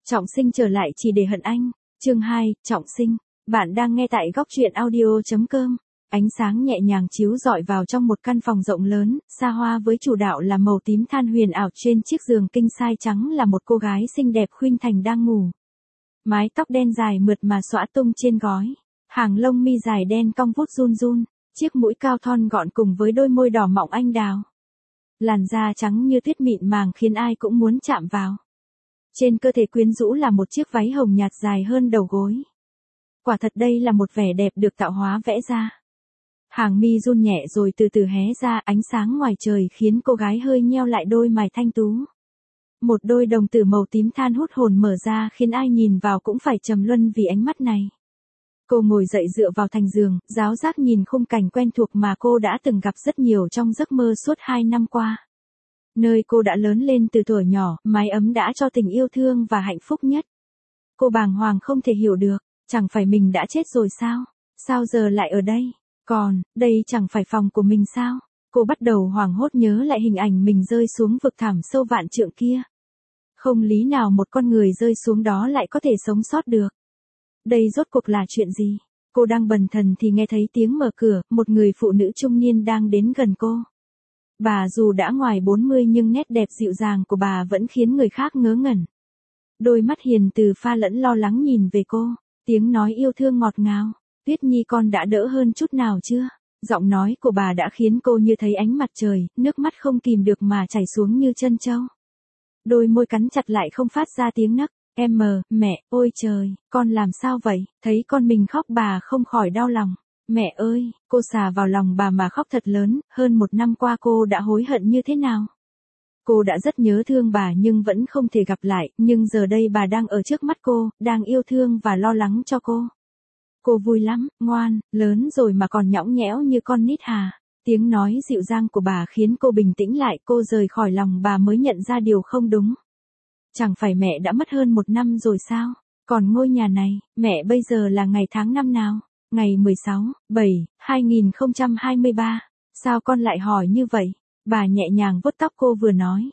Trọng Sinh trở lại chỉ để hận anh. Chương 2, Trọng Sinh. Bạn đang nghe tại góc truyện audio.com. Ánh sáng nhẹ nhàng chiếu rọi vào trong một căn phòng rộng lớn, xa hoa với chủ đạo là màu tím than huyền ảo. Trên chiếc giường king size trắng là một cô gái xinh đẹp khuynh thành đang ngủ. Mái tóc đen dài mượt mà xõa tung trên gối. Hàng lông mi dài đen cong vút run run, chiếc mũi cao thon gọn cùng với đôi môi đỏ mọng anh đào. Làn da trắng như tuyết mịn màng khiến ai cũng muốn chạm vào. Trên cơ thể quyến rũ là một chiếc váy hồng nhạt dài hơn đầu gối. Quả thật đây là một vẻ đẹp được tạo hóa vẽ ra. Hàng mi run nhẹ rồi từ từ hé ra, ánh sáng ngoài trời khiến cô gái hơi nheo lại đôi mày thanh tú. Một đôi đồng tử màu tím than hút hồn mở ra khiến ai nhìn vào cũng phải trầm luân vì ánh mắt này. Cô ngồi dậy dựa vào thành giường, giáo giác nhìn khung cảnh quen thuộc mà cô đã từng gặp rất nhiều trong giấc mơ suốt 2 năm qua. Nơi cô đã lớn lên từ thuở nhỏ, mái ấm đã cho tình yêu thương và hạnh phúc nhất. Cô bàng hoàng không thể hiểu được, chẳng phải mình đã chết rồi sao? Sao giờ lại ở đây? Còn, đây chẳng phải phòng của mình sao? Cô bắt đầu hoảng hốt nhớ lại hình ảnh mình rơi xuống vực thẳm sâu vạn trượng kia. Không lý nào một con người rơi xuống đó lại có thể sống sót được. Đây rốt cuộc là chuyện gì? Cô đang bần thần thì nghe thấy tiếng mở cửa, một người phụ nữ trung niên đang đến gần cô. Bà dù đã ngoài 40 nhưng nét đẹp dịu dàng của bà vẫn khiến người khác ngớ ngẩn. Đôi mắt hiền từ pha lẫn lo lắng nhìn về cô, tiếng nói yêu thương ngọt ngào. Tuyết Nhi con đã đỡ hơn chút nào chưa? Giọng nói của bà đã khiến cô như thấy ánh mặt trời, nước mắt không kìm được mà chảy xuống như chân trâu. Đôi môi cắn chặt lại không phát ra tiếng nấc. Mẹ, ôi trời, con làm sao vậy? Thấy con mình khóc bà không khỏi đau lòng. Mẹ ơi, cô xà vào lòng bà mà khóc thật lớn, hơn 1 năm qua cô đã hối hận như thế nào? Cô đã rất nhớ thương bà nhưng vẫn không thể gặp lại, nhưng giờ đây bà đang ở trước mắt cô, đang yêu thương và lo lắng cho cô. Cô vui lắm, ngoan, lớn rồi mà còn nhõng nhẽo như con nít hà. Tiếng nói dịu dàng của bà khiến cô bình tĩnh lại, cô rời khỏi lòng bà mới nhận ra điều không đúng. Chẳng phải mẹ đã mất hơn 1 năm rồi sao? Còn ngôi nhà này, mẹ bây giờ là ngày tháng năm nào? Ngày 16/7/2023. Sao con lại hỏi như vậy? Bà nhẹ nhàng vuốt tóc cô vừa nói.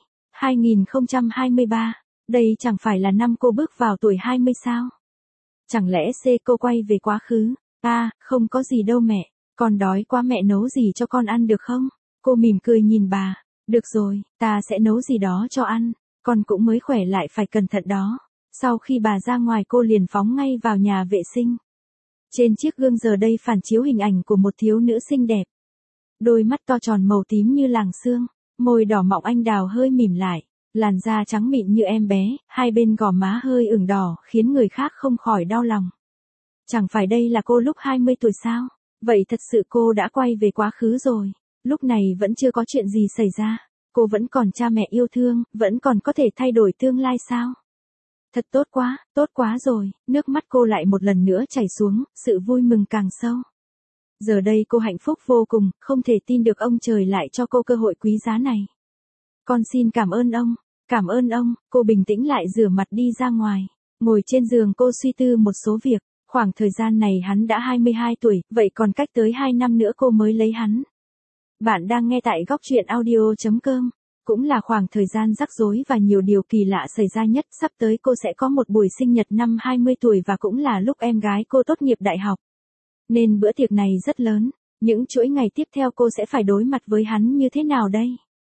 2023, đây chẳng phải là năm cô bước vào tuổi 20 sao? Chẳng lẽ cô quay về quá khứ? Không có gì đâu mẹ, con đói quá mẹ nấu gì cho con ăn được không? Cô mỉm cười nhìn bà. Được rồi, ta sẽ nấu gì đó cho ăn, con cũng mới khỏe lại phải cẩn thận đó. Sau khi bà ra ngoài cô liền phóng ngay vào nhà vệ sinh. Trên chiếc gương giờ đây phản chiếu hình ảnh của một thiếu nữ xinh đẹp. Đôi mắt to tròn màu tím như làng sương, môi đỏ mọng anh đào hơi mỉm lại, làn da trắng mịn như em bé, hai bên gò má hơi ửng đỏ khiến người khác không khỏi đau lòng. Chẳng phải đây là cô lúc 20 tuổi sao? Vậy thật sự cô đã quay về quá khứ rồi. Lúc này vẫn chưa có chuyện gì xảy ra. Cô vẫn còn cha mẹ yêu thương, vẫn còn có thể thay đổi tương lai sao? Thật tốt quá rồi, nước mắt cô lại một lần nữa chảy xuống, sự vui mừng càng sâu. Giờ đây cô hạnh phúc vô cùng, không thể tin được ông trời lại cho cô cơ hội quý giá này. Con xin cảm ơn ông, cô bình tĩnh lại rửa mặt đi ra ngoài. Ngồi trên giường cô suy tư một số việc, khoảng thời gian này hắn đã 22 tuổi, vậy còn cách tới 2 năm nữa cô mới lấy hắn. Bạn đang nghe tại góc truyện audio.com. Cũng là khoảng thời gian rắc rối và nhiều điều kỳ lạ xảy ra nhất, sắp tới cô sẽ có một buổi sinh nhật năm 20 tuổi và cũng là lúc em gái cô tốt nghiệp đại học. Nên bữa tiệc này rất lớn, những chuỗi ngày tiếp theo cô sẽ phải đối mặt với hắn như thế nào đây?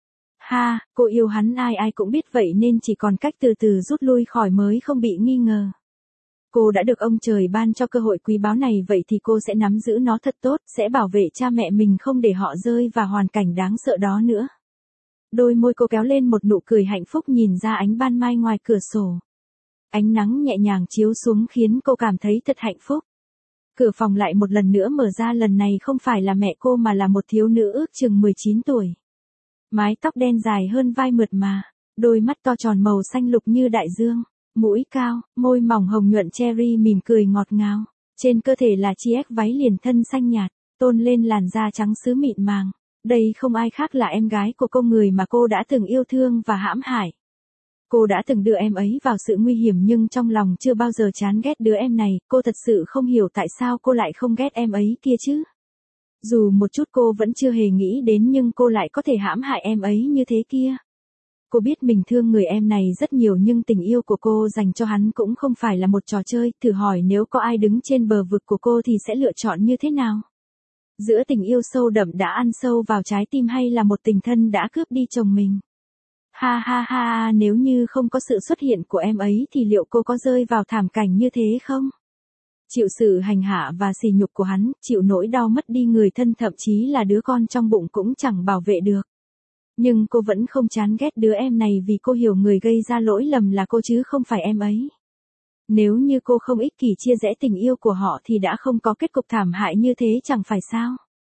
Cô yêu hắn ai cũng biết vậy nên chỉ còn cách từ từ rút lui khỏi mới không bị nghi ngờ. Cô đã được ông trời ban cho cơ hội quý báu này vậy thì cô sẽ nắm giữ nó thật tốt, sẽ bảo vệ cha mẹ mình không để họ rơi vào hoàn cảnh đáng sợ đó nữa. Đôi môi cô kéo lên một nụ cười hạnh phúc nhìn ra ánh ban mai ngoài cửa sổ. Ánh nắng nhẹ nhàng chiếu xuống khiến cô cảm thấy thật hạnh phúc. Cửa phòng lại một lần nữa mở ra, lần này không phải là mẹ cô mà là một thiếu nữ ước chừng 19 tuổi. Mái tóc đen dài hơn vai mượt mà, đôi mắt to tròn màu xanh lục như đại dương, mũi cao, môi mỏng hồng nhuận cherry mỉm cười ngọt ngào. Trên cơ thể là chiếc váy liền thân xanh nhạt, tôn lên làn da trắng sứ mịn màng. Đây không ai khác là em gái của cô, người mà cô đã từng yêu thương và hãm hại. Cô đã từng đưa em ấy vào sự nguy hiểm nhưng trong lòng chưa bao giờ chán ghét đứa em này, cô thật sự không hiểu tại sao cô lại không ghét em ấy kia chứ. Dù một chút cô vẫn chưa hề nghĩ đến nhưng cô lại có thể hãm hại em ấy như thế kia. Cô biết mình thương người em này rất nhiều nhưng tình yêu của cô dành cho hắn cũng không phải là một trò chơi, thử hỏi nếu có ai đứng trên bờ vực của cô thì sẽ lựa chọn như thế nào? Giữa tình yêu sâu đậm đã ăn sâu vào trái tim hay là một tình thân đã cướp đi chồng mình? Ha ha ha, nếu như không có sự xuất hiện của em ấy thì liệu cô có rơi vào thảm cảnh như thế không? Chịu sự hành hạ và sỉ nhục của hắn, chịu nỗi đau mất đi người thân thậm chí là đứa con trong bụng cũng chẳng bảo vệ được. Nhưng cô vẫn không chán ghét đứa em này vì cô hiểu người gây ra lỗi lầm là cô chứ không phải em ấy. Nếu như cô không ích kỷ chia rẽ tình yêu của họ thì đã không có kết cục thảm hại như thế chẳng phải sao?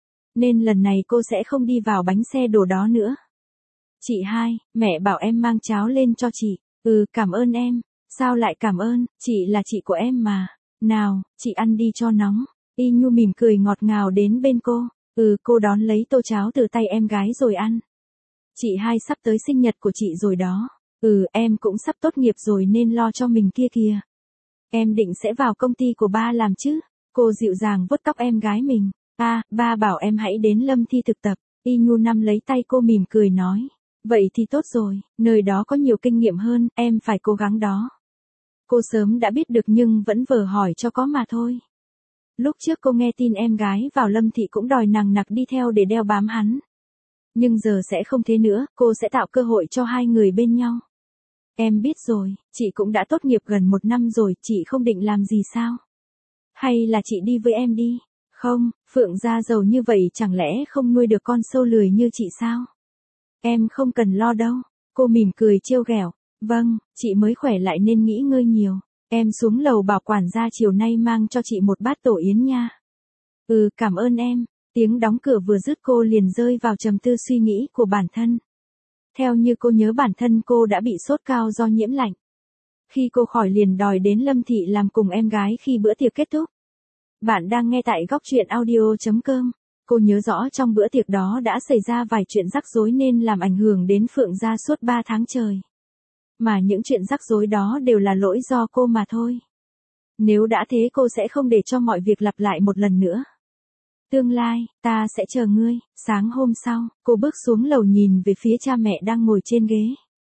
Nên lần này cô sẽ không đi vào bánh xe đổ đó nữa. Chị hai, mẹ bảo em mang cháo lên cho chị. Ừ, cảm ơn em. Sao lại cảm ơn, chị là chị của em mà. Nào, chị ăn đi cho nóng. Y Nhu mỉm cười ngọt ngào đến bên cô. Ừ, cô đón lấy tô cháo từ tay em gái rồi ăn. Chị hai sắp tới sinh nhật của chị rồi đó. Ừ, em cũng sắp tốt nghiệp rồi nên lo cho mình kia kìa. Em định sẽ vào công ty của ba làm chứ? Cô dịu dàng vuốt tóc em gái mình. À, ba bảo em hãy đến Lâm Thi thực tập. Y Nhu nắm lấy tay cô mỉm cười nói. Vậy thì tốt rồi, nơi đó có nhiều kinh nghiệm hơn, em phải cố gắng đó. Cô sớm đã biết được nhưng vẫn vờ hỏi cho có mà thôi. Lúc trước cô nghe tin em gái vào Lâm Thị cũng đòi nằng nặc đi theo để đeo bám hắn. Nhưng giờ sẽ không thế nữa, cô sẽ tạo cơ hội cho hai người bên nhau. Em biết rồi, chị cũng đã tốt nghiệp gần 1 năm rồi, chị không định làm gì sao? Hay là chị đi với em đi? Không, Phượng gia giàu như vậy chẳng lẽ không nuôi được con sâu lười như chị sao? Em không cần lo đâu. Cô mỉm cười trêu ghẹo. Vâng, chị mới khỏe lại nên nghỉ ngơi nhiều. Em xuống lầu bảo quản gia chiều nay mang cho chị một bát tổ yến nha. Ừ, cảm ơn em. Tiếng đóng cửa vừa dứt cô liền rơi vào trầm tư suy nghĩ của bản thân. Theo như cô nhớ bản thân cô đã bị sốt cao do nhiễm lạnh. Khi cô khỏi liền đòi đến Lâm Thị làm cùng em gái khi bữa tiệc kết thúc. Bạn đang nghe tại góc truyện audio.com. Cô nhớ rõ trong bữa tiệc đó đã xảy ra vài chuyện rắc rối nên làm ảnh hưởng đến Phượng gia suốt 3 tháng trời. Mà những chuyện rắc rối đó đều là lỗi do cô mà thôi. Nếu đã thế cô sẽ không để cho mọi việc lặp lại một lần nữa. Tương lai, ta sẽ chờ ngươi. Sáng hôm sau, cô bước xuống lầu nhìn về phía cha mẹ đang ngồi trên ghế.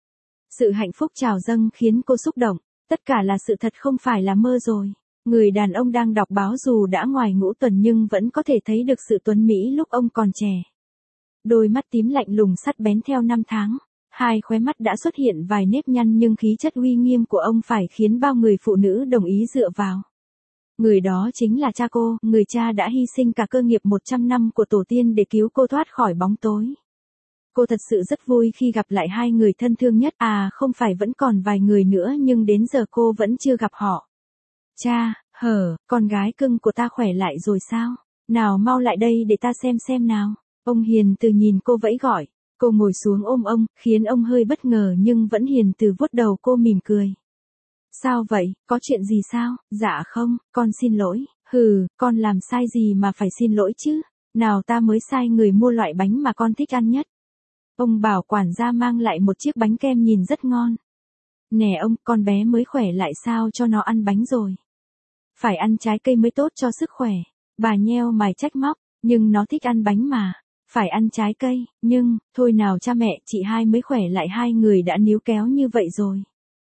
Sự hạnh phúc trào dâng khiến cô xúc động. Tất cả là sự thật không phải là mơ rồi. Người đàn ông đang đọc báo dù đã ngoài ngũ tuần nhưng vẫn có thể thấy được sự tuấn mỹ lúc ông còn trẻ. Đôi mắt tím lạnh lùng sắt bén theo năm tháng. Hai khóe mắt đã xuất hiện vài nếp nhăn nhưng khí chất uy nghiêm của ông phải khiến bao người phụ nữ đồng ý dựa vào. Người đó chính là cha cô, người cha đã hy sinh cả cơ nghiệp 100 năm của tổ tiên để cứu cô thoát khỏi bóng tối. Cô thật sự rất vui khi gặp lại hai người thân thương nhất, không phải vẫn còn vài người nữa nhưng đến giờ cô vẫn chưa gặp họ. Cha, con gái cưng của ta khỏe lại rồi sao? Nào mau lại đây để ta xem nào. Ông hiền từ nhìn cô vẫy gọi. Cô ngồi xuống ôm ông, khiến ông hơi bất ngờ nhưng vẫn hiền từ vuốt đầu cô mỉm cười. Sao vậy, có chuyện gì sao? Dạ không, con xin lỗi. Con làm sai gì mà phải xin lỗi chứ? Nào ta mới sai người mua loại bánh mà con thích ăn nhất. Ông bảo quản gia mang lại một chiếc bánh kem nhìn rất ngon. Nè ông, con bé mới khỏe lại sao cho nó ăn bánh rồi. Phải ăn trái cây mới tốt cho sức khỏe. Bà nheo mày trách móc, nhưng nó thích ăn bánh mà. Phải ăn trái cây, nhưng, thôi nào cha mẹ, chị hai mới khỏe lại hai người đã níu kéo như vậy rồi.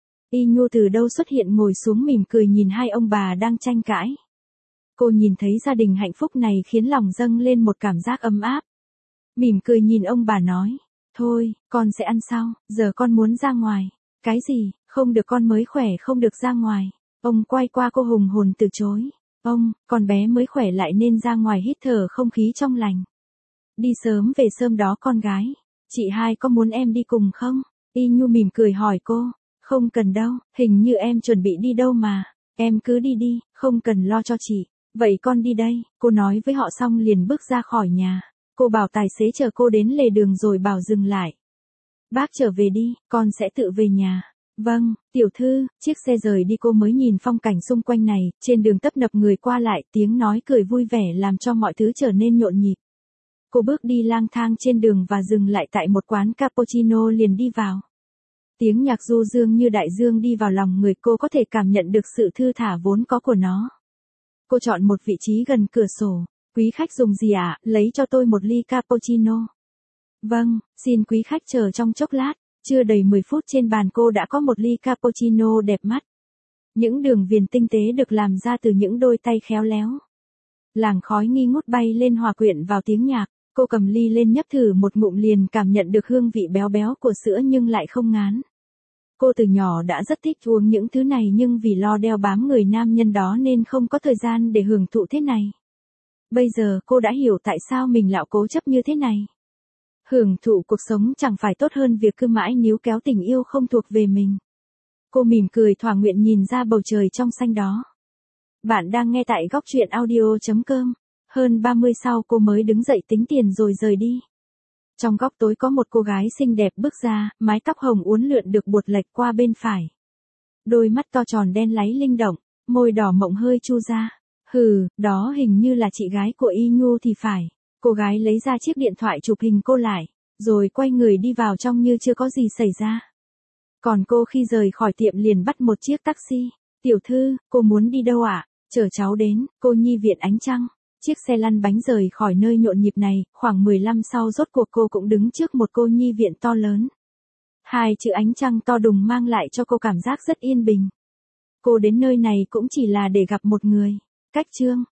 Y Nhu từ đâu xuất hiện ngồi xuống mỉm cười nhìn hai ông bà đang tranh cãi. Cô nhìn thấy gia đình hạnh phúc này khiến lòng dâng lên một cảm giác ấm áp. Mỉm cười nhìn ông bà nói, thôi, con sẽ ăn sau, giờ con muốn ra ngoài. Cái gì, không được con mới khỏe không được ra ngoài. Ông quay qua cô hùng hồn từ chối. Ông, con bé mới khỏe lại nên ra ngoài hít thở không khí trong lành. Đi sớm về sớm đó con gái. Chị hai có muốn em đi cùng không? Y Nhu mỉm cười hỏi cô. Không cần đâu, hình như em chuẩn bị đi đâu mà. Em cứ đi đi, không cần lo cho chị. Vậy con đi đây, cô nói với họ xong liền bước ra khỏi nhà. Cô bảo tài xế chờ cô đến lề đường rồi bảo dừng lại. Bác trở về đi, con sẽ tự về nhà. Vâng, tiểu thư, chiếc xe rời đi cô mới nhìn phong cảnh xung quanh này, trên đường tấp nập người qua lại, tiếng nói cười vui vẻ làm cho mọi thứ trở nên nhộn nhịp. Cô bước đi lang thang trên đường và dừng lại tại một quán cappuccino liền đi vào. Tiếng nhạc du dương như đại dương đi vào lòng người cô có thể cảm nhận được sự thư thả vốn có của nó. Cô chọn một vị trí gần cửa sổ. Quý khách dùng gì ạ? Lấy cho tôi một ly cappuccino. Vâng, xin quý khách chờ trong chốc lát. Chưa đầy 10 phút trên bàn cô đã có một ly cappuccino đẹp mắt. Những đường viền tinh tế được làm ra từ những đôi tay khéo léo. Làn khói nghi ngút bay lên hòa quyện vào tiếng nhạc. Cô cầm ly lên nhấp thử một ngụm liền cảm nhận được hương vị béo béo của sữa nhưng lại không ngán. Cô từ nhỏ đã rất thích uống những thứ này nhưng vì lo đeo bám người nam nhân đó nên không có thời gian để hưởng thụ thế này. Bây giờ cô đã hiểu tại sao mình lão cố chấp như thế này. Hưởng thụ cuộc sống chẳng phải tốt hơn việc cứ mãi níu kéo tình yêu không thuộc về mình. Cô mỉm cười thỏa nguyện nhìn ra bầu trời trong xanh đó. Bạn đang nghe tại Góc Chuyện Audio.com. Hơn 30 sau cô mới đứng dậy tính tiền rồi rời đi. Trong góc tối có một cô gái xinh đẹp bước ra, mái tóc hồng uốn lượn được buột lệch qua bên phải. Đôi mắt to tròn đen láy linh động, môi đỏ mọng hơi chu ra. Hừ, đó hình như là chị gái của Y Nhu thì phải. Cô gái lấy ra chiếc điện thoại chụp hình cô lại, rồi quay người đi vào trong như chưa có gì xảy ra. Còn cô khi rời khỏi tiệm liền bắt một chiếc taxi. Tiểu thư, cô muốn đi đâu ạ? Chở cháu đến, cô nhi viện Ánh Trăng. Chiếc xe lăn bánh rời khỏi nơi nhộn nhịp này, khoảng 15 sau rốt cuộc cô cũng đứng trước một cô nhi viện to lớn. Hai chữ Ánh Trăng to đùng mang lại cho cô cảm giác rất yên bình. Cô đến nơi này cũng chỉ là để gặp một người. Cách chương